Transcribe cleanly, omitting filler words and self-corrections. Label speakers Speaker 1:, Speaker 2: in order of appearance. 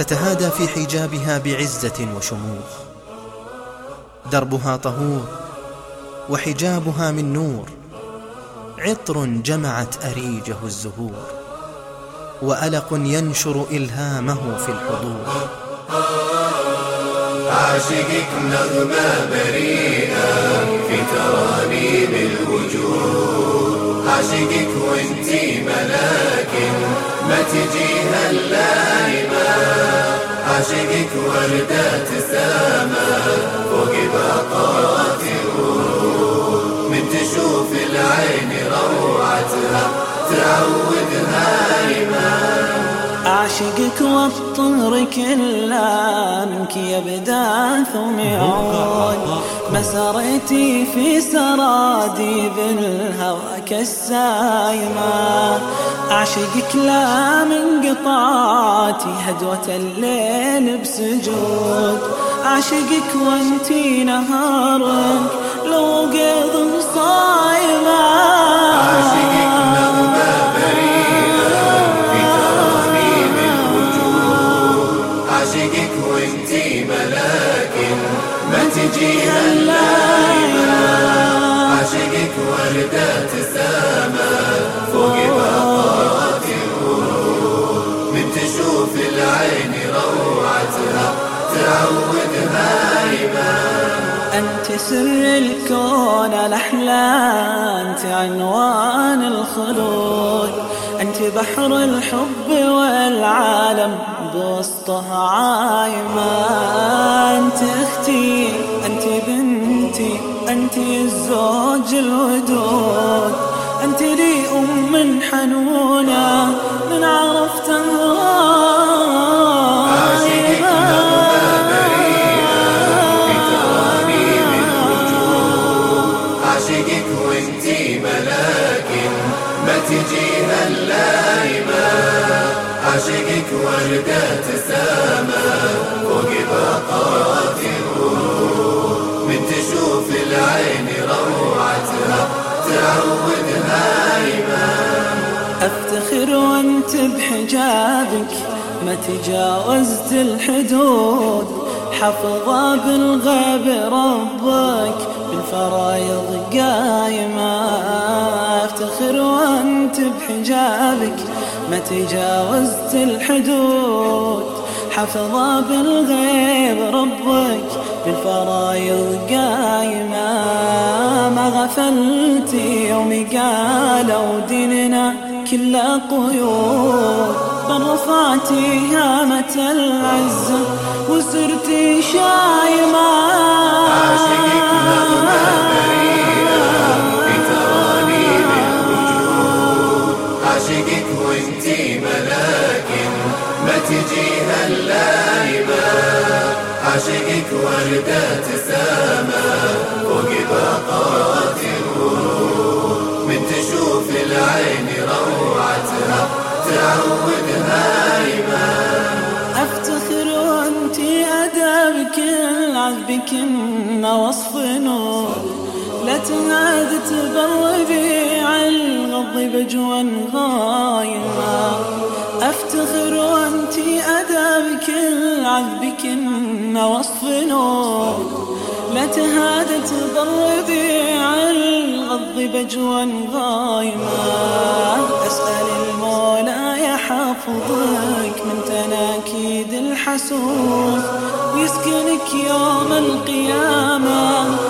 Speaker 1: تتهادى في حجابها بعزة وشموخ، دربها طهور وحجابها من نور، عطر جمعت أريجه الزهور، وألق ينشر إلهامه في الحضور.
Speaker 2: عاشقك نغمة بريئة في ترانيم الوجود، عاشقك وانتي ملاكن ما تجيها اللائمة، عاشقك وردة سما فوق باقات الورود، من تشوف العين روعتها تعودها هايمة.
Speaker 3: أعشقك والطهر كله منك يبدأ ثم يعود، مسرتي في سرادي بالهوى كالسايمة، أعشقك لا من قطعاتي هدوة الليل بسجود، أعشقك وانتي نهارك لو قيض صايمة،
Speaker 2: أعشقك نغمة وانتي ملاكن ما تجيها اللائمة، عاشقك وردة سما فوق باقات الورود، من تشوف العين روعتها تعودها هايمة.
Speaker 3: أنت سر الكون الأحلام، أنت عنوان الخلود، أنت بحر الحب والعالم بوسطها عايمة، أنت أختي أنت بنتي أنت الزوج الودود، أنت لي أم حنونة من عرفتها.
Speaker 2: عاشقك وانتي ملاكن ما تجيها اللائمة، عاشقك وردة سما فوق باقات الورود، من تشوف العين روعتها تعودها هايمة.
Speaker 3: أفتخر وانت بحجابك ما تجاوزت الحدود، حفظا بالغيب ربك بالفرايض قايمة، أفتخر وانت بحجابك ما تجاوزت الحدود، حفظا بالغيب ربك بالفرايض قايمة، ما غفلت يوم قالوا ديننا كله قيود، بل رفعتي هامة العزة وصرتي شايمة.
Speaker 2: عاشقك نغمة بريئة في ترانيم الوجود، عاشقك وانتي ملاكن ما تجيها اللائمة، عاشقك وردة سما فوق باقات الورود، من تشوف العين روعتها تعودها هايمة.
Speaker 3: أفتخر وانتي أدابك العذبك إن وصف نور، لا تناد تبربي عن الغض بجوا غايمة، أفتخر وانتي أدابك العذبك إن وصف نور، لا تهاد تضربي عن الغض بجوا غايمة، أسأل المولى يحفظك من تناكيد الحسود، ويسكنك يوم القيامة